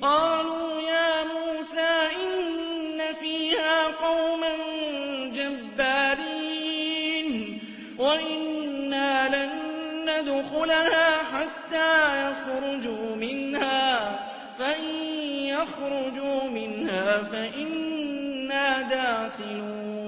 قَالُوا يَا مُوسَىٰ إِنَّ فِيهَا قَوْمًا جَبَّارِينَ وَإِنَّا لَن نَّدْخُلَهَا حَتَّىٰ يَخْرُجُوا مِنْهَا فَإِن يَخْرُجُوا مِنْهَا فَإِنَّا دَاخِلُونَ